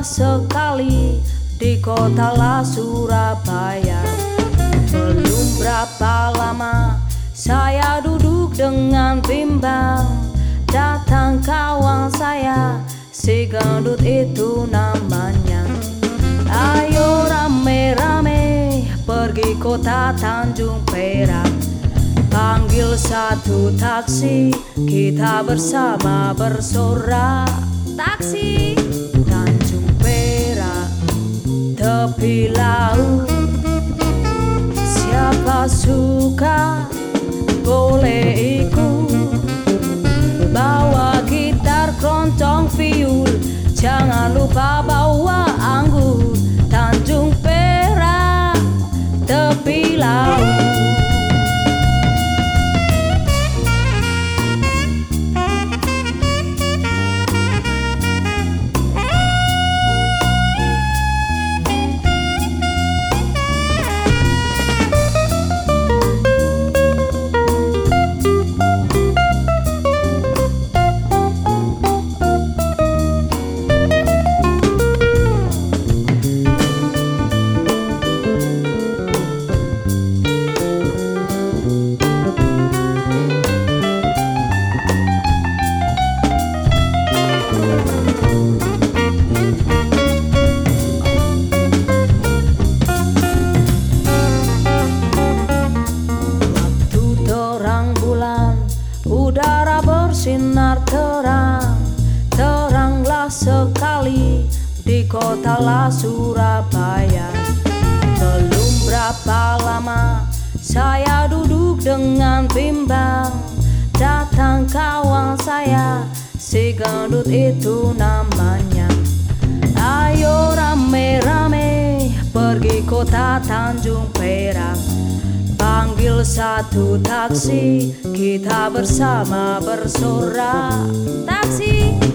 sekali di kota Surabaya. Belum berapa lama saya duduk dengan bimbang, datang kawan saya, si gendut itu namanya. Ayo rame-rame pergi kota Tanjung Perak, panggil satu taksi, kita bersama bersorak. Taksi Tanjung Perak, tepi laut, siapa suka boleh ikut. Bawa gitar, keroncong, viol, jangan lupa bawa anggur. Tanjung Perak, tepi laut. Udara bersinar terang, teranglah sekali di kota Surabaya. Belum berapa lama saya duduk dengan bimbang, datang kawan saya, si gendut itu namanya. Ayo rame-rame pergi kota Tanjung Perak, panggil satu taksi, kita bersama bersorak. Taksi